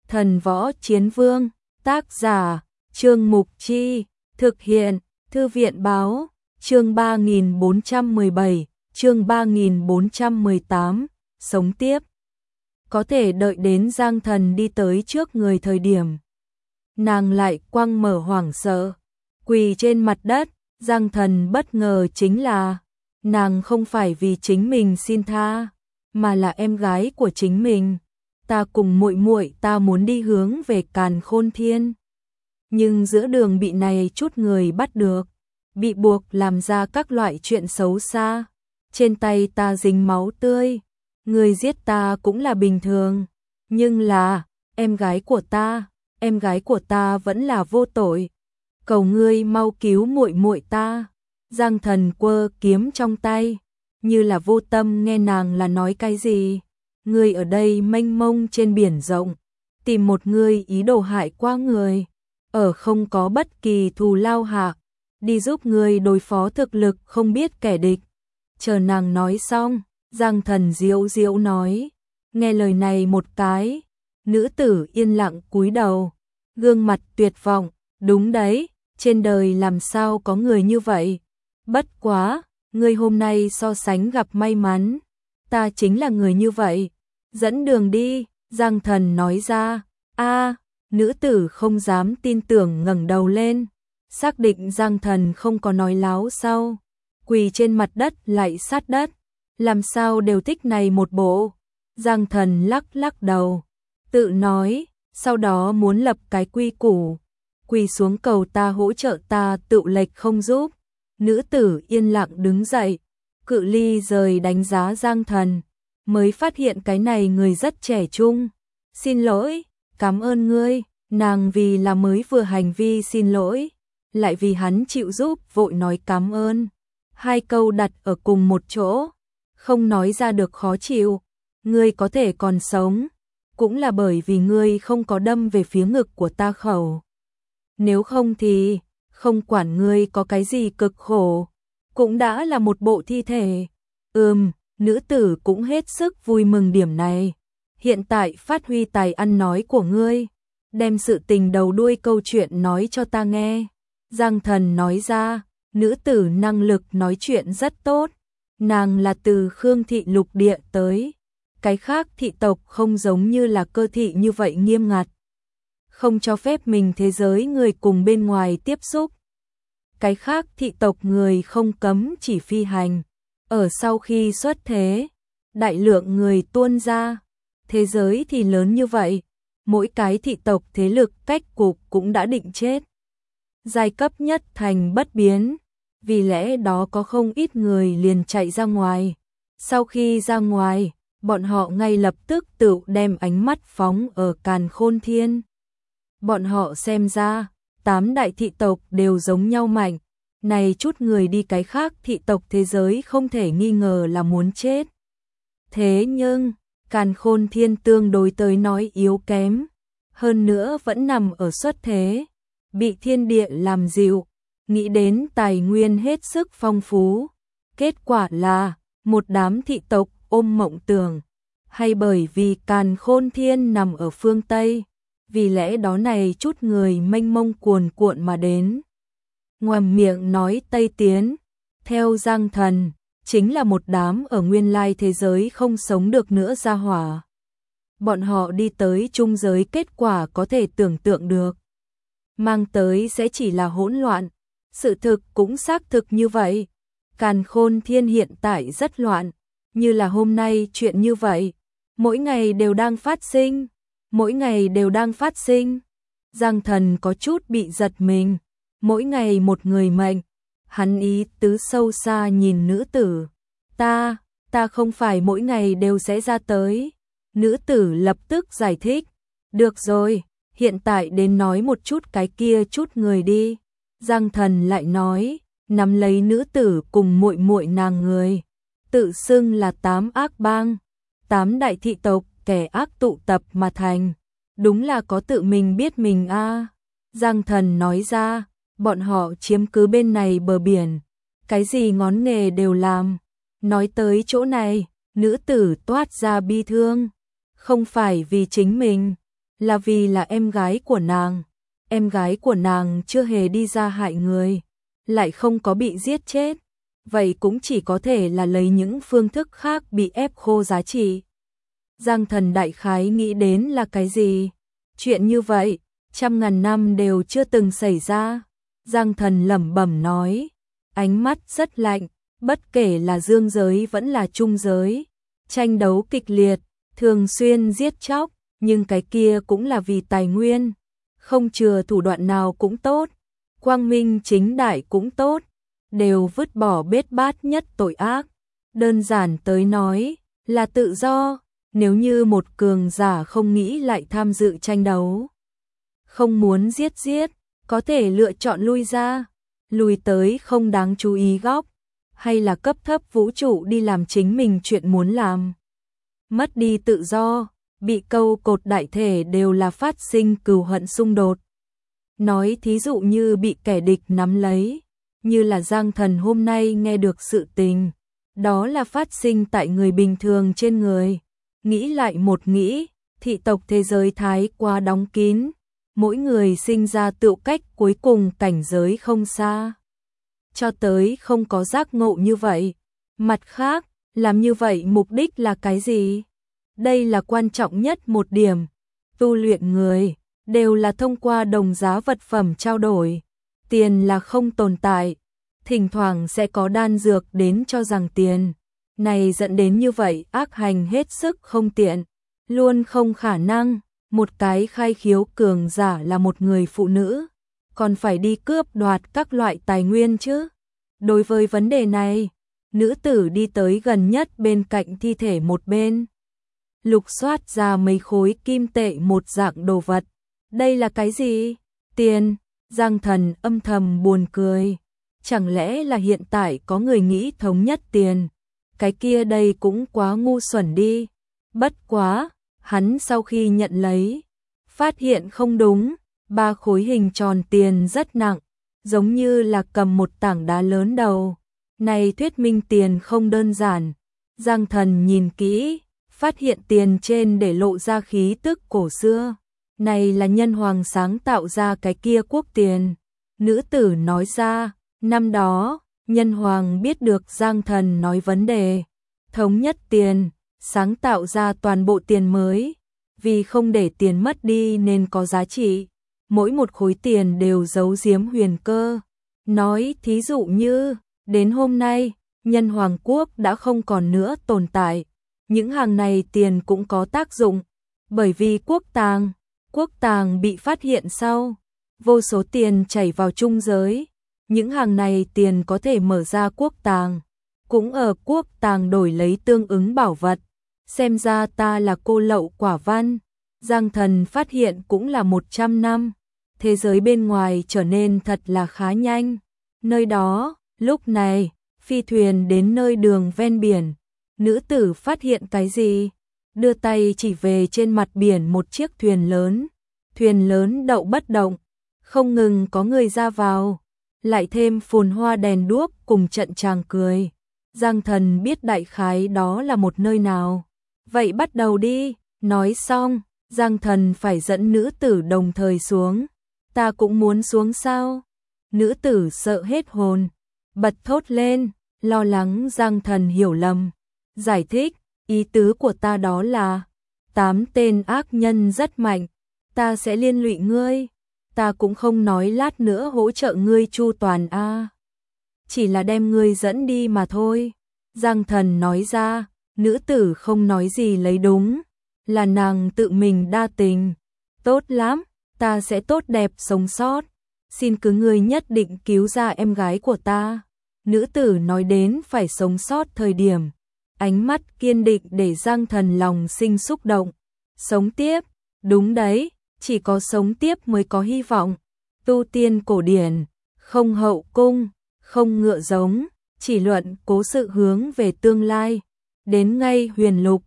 Thần Võ Chiến Vương, tác giả, Trương Mục Chi, thực hiện, Thư viện Báo, chương 3417, chương 3418, sống tiếp. Có thể đợi đến Giang Thần đi tới trước người thời điểm. Nàng lại quăng mở hoảng sợ, quỳ trên mặt đất. Giang Thần bất ngờ chính là, nàng không phải vì chính mình xin tha, mà là em gái của chính mình. Ta cùng muội muội ta muốn đi hướng về Càn Khôn Thiên. Nhưng giữa đường bị này chút người bắt được, bị buộc làm ra các loại chuyện xấu xa. Trên tay ta dính máu tươi, người giết ta cũng là bình thường. Nhưng là, em gái của ta vẫn là vô tội. Cầu ngươi mau cứu muội muội ta. Giang Thần quơ kiếm trong tay, như là vô tâm nghe nàng là nói cái gì. Ngươi ở đây mênh mông trên biển rộng, tìm một ngươi ý đồ hại qua người, ở không có bất kỳ thù lao hạ, đi giúp ngươi đối phó thực lực không biết kẻ địch. Chờ nàng nói xong, Giang Thần diễu diễu nói, nghe lời này một cái, nữ tử yên lặng cúi đầu, gương mặt tuyệt vọng, đúng đấy, trên đời làm sao có người như vậy. Bất quá, ngươi hôm nay so sánh gặp may mắn, ta chính là người như vậy. Dẫn đường đi, Giang Thần nói ra. Nữ tử không dám tin tưởng ngẩng đầu lên, xác định Giang Thần không có nói láo sau, quỳ trên mặt đất lại sát đất, làm sao đều thích này một bộ. Giang Thần lắc lắc đầu, tự nói, sau đó muốn lập cái quy củ, quỳ xuống cầu ta hỗ trợ ta tự lệch không giúp. Nữ tử yên lặng đứng dậy, cự ly rời đánh giá Giang Thần, mới phát hiện cái này người rất trẻ trung. Xin lỗi, cảm ơn ngươi. Nàng vì là mới vừa hành vi xin lỗi, lại vì hắn chịu giúp vội nói cảm ơn. Hai câu đặt ở cùng một chỗ, không nói ra được khó chịu. Ngươi có thể còn sống, cũng là bởi vì ngươi không có đâm về phía ngực của ta khẩu. Nếu không thì, không quản ngươi có cái gì cực khổ, cũng đã là một bộ thi thể. Nữ tử cũng hết sức vui mừng điểm này. Hiện tại phát huy tài ăn nói của ngươi, đem sự tình đầu đuôi câu chuyện nói cho ta nghe. Giang Thần nói ra, nữ tử năng lực nói chuyện rất tốt. Nàng là từ Khương thị lục địa tới. Cái khác thị tộc không giống như là Cơ thị như vậy nghiêm ngặt, không cho phép mình thế giới người cùng bên ngoài tiếp xúc. Cái khác thị tộc người không cấm chỉ phi hành. Ở sau khi xuất thế, đại lượng người tuôn ra. Thế giới thì lớn như vậy, mỗi cái thị tộc thế lực cách cục cũng đã định chết. Giai cấp nhất thành bất biến, vì lẽ đó có không ít người liền chạy ra ngoài. Sau khi ra ngoài, bọn họ ngay lập tức tự đem ánh mắt phóng ở Càn Khôn Thiên. Bọn họ xem ra, 8 đại thị tộc đều giống nhau mạnh. Này chút người đi cái khác thị tộc thế giới không thể nghi ngờ là muốn chết. Thế nhưng, Càn Khôn Thiên tương đối tới nói yếu kém, hơn nữa vẫn nằm ở xuất thế, bị thiên địa làm dịu, nghĩ đến tài nguyên hết sức phong phú. Kết quả là, một đám thị tộc ôm mộng tưởng, hay bởi vì Càn Khôn Thiên nằm ở phương Tây, vì lẽ đó này chút người mênh mông cuồn cuộn mà đến. Ngoàm miệng nói Tây Tiến, theo Giang Thần, chính là một đám ở nguyên lai thế giới không sống được nữa ra hỏa. Bọn họ đi tới trung giới kết quả có thể tưởng tượng được. Mang tới sẽ chỉ là hỗn loạn. Sự thực cũng xác thực như vậy. Càn Khôn Thiên hiện tại rất loạn, như là hôm nay chuyện như vậy. Mỗi ngày đều đang phát sinh, mỗi ngày đều đang phát sinh. Giang Thần có chút bị giật mình. Mỗi ngày một người mệnh, hắn ý tứ sâu xa nhìn nữ tử. Ta không phải mỗi ngày đều sẽ ra tới. Nữ tử lập tức giải thích. Được rồi, hiện tại đến nói một chút cái kia chút người đi. Giang Thần lại nói, nắm lấy nữ tử cùng muội muội nàng người. Tự xưng là 8 ác bang, 8 đại thị tộc kẻ ác tụ tập mà thành. Đúng là có tự mình biết mình a. Giang Thần nói ra, bọn họ chiếm cứ bên này bờ biển, cái gì ngón nghề đều làm. Nói tới chỗ này, nữ tử toát ra bi thương, không phải vì chính mình, là vì là em gái của nàng. Em gái của nàng chưa hề đi ra hại người, lại không có bị giết chết. Vậy cũng chỉ có thể là lấy những phương thức khác bị ép khô giá trị. Giang Thần đại khái nghĩ đến là cái gì? Chuyện như vậy, trăm ngàn năm đều chưa từng xảy ra. Giang Thần lẩm bẩm nói, ánh mắt rất lạnh, bất kể là dương giới vẫn là trung giới. Tranh đấu kịch liệt, thường xuyên giết chóc, nhưng cái kia cũng là vì tài nguyên. Không chừa thủ đoạn nào cũng tốt, quang minh chính đại cũng tốt, đều vứt bỏ bết bát nhất tội ác. Đơn giản tới nói, là tự do. Nếu như một cường giả không nghĩ lại tham dự tranh đấu, không muốn giết, có thể lựa chọn lui ra, lùi tới không đáng chú ý góc, hay là cấp thấp vũ trụ đi làm chính mình chuyện muốn làm. Mất đi tự do, bị câu cột đại thể đều là phát sinh cừu hận xung đột. Nói thí dụ như bị kẻ địch nắm lấy, như là Giang Thần hôm nay nghe được sự tình, đó là phát sinh tại người bình thường trên người. Nghĩ lại một nghĩ, thị tộc thế giới thái quá đóng kín, mỗi người sinh ra tựu cách cuối cùng cảnh giới không xa. Cho tới không có giác ngộ như vậy. Mặt khác, làm như vậy mục đích là cái gì? Đây là quan trọng nhất một điểm. Tu luyện người, đều là thông qua đồng giá vật phẩm trao đổi. Tiền là không tồn tại. Thỉnh thoảng sẽ có đan dược đến cho rằng tiền. Này dẫn đến như vậy ác hành hết sức không tiện. Luôn không khả năng, một cái khai khiếu cường giả là một người phụ nữ, còn phải đi cướp đoạt các loại tài nguyên chứ. Đối với vấn đề này, nữ tử đi tới gần nhất bên cạnh thi thể một bên. Lục soát ra mấy khối kim tệ một dạng đồ vật. Đây là cái gì? Tiền. Giang Thần âm thầm buồn cười. Chẳng lẽ là hiện tại có người nghĩ thống nhất tiền? Cái kia đây cũng quá ngu xuẩn đi. Bất quá, hắn sau khi nhận lấy, phát hiện không đúng, 3 khối hình tròn tiền rất nặng, giống như là cầm một tảng đá lớn đầu. Này thuyết minh tiền không đơn giản. Giang Thần nhìn kỹ, phát hiện tiền trên để lộ ra khí tức cổ xưa. Này là nhân hoàng sáng tạo ra cái kia quốc tiền. Nữ tử nói ra, năm đó, nhân hoàng biết được Giang Thần nói vấn đề, thống nhất tiền, sáng tạo ra toàn bộ tiền mới, vì không để tiền mất đi nên có giá trị, mỗi một khối tiền đều giấu giếm huyền cơ. Nói thí dụ như, đến hôm nay, nhân hoàng quốc đã không còn nữa tồn tại, những hàng này tiền cũng có tác dụng, bởi vì quốc tàng bị phát hiện sau, vô số tiền chảy vào trung giới. Những hàng này tiền có thể mở ra quốc tàng, cũng ở quốc tàng đổi lấy tương ứng bảo vật. Xem ra ta là cô lậu quả văn. Giang Thần phát hiện cũng là 100 năm. Thế giới bên ngoài trở nên thật là khá nhanh. Nơi đó, lúc này, phi thuyền đến nơi đường ven biển. Nữ tử phát hiện cái gì? Đưa tay chỉ về trên mặt biển một chiếc thuyền lớn. Thuyền lớn đậu bất động, không ngừng có người ra vào. Lại thêm phồn hoa đèn đuốc cùng trận tràng cười. Giang Thần biết đại khái đó là một nơi nào. Vậy bắt đầu đi. Nói xong, Giang Thần phải dẫn nữ tử đồng thời xuống. Ta cũng muốn xuống sao? Nữ tử sợ hết hồn, bật thốt lên, lo lắng Giang Thần hiểu lầm. Giải thích, ý tứ của ta đó là 8 tên ác nhân rất mạnh, ta sẽ liên lụy ngươi. Ta cũng không nói lát nữa hỗ trợ ngươi chu toàn a, chỉ là đem ngươi dẫn đi mà thôi. Giang Thần nói ra, nữ tử không nói gì lấy đúng, là nàng tự mình đa tình. Tốt lắm, ta sẽ tốt đẹp sống sót, xin cứ ngươi nhất định cứu ra em gái của ta. Nữ tử nói đến phải sống sót thời điểm, ánh mắt kiên định để Giang Thần lòng sinh xúc động. Sống tiếp, đúng đấy. Chỉ có sống tiếp mới có hy vọng. Tu tiên cổ điển, không hậu cung, không ngựa giống, chỉ luận cố sự hướng về tương lai. Đến ngay huyền lục,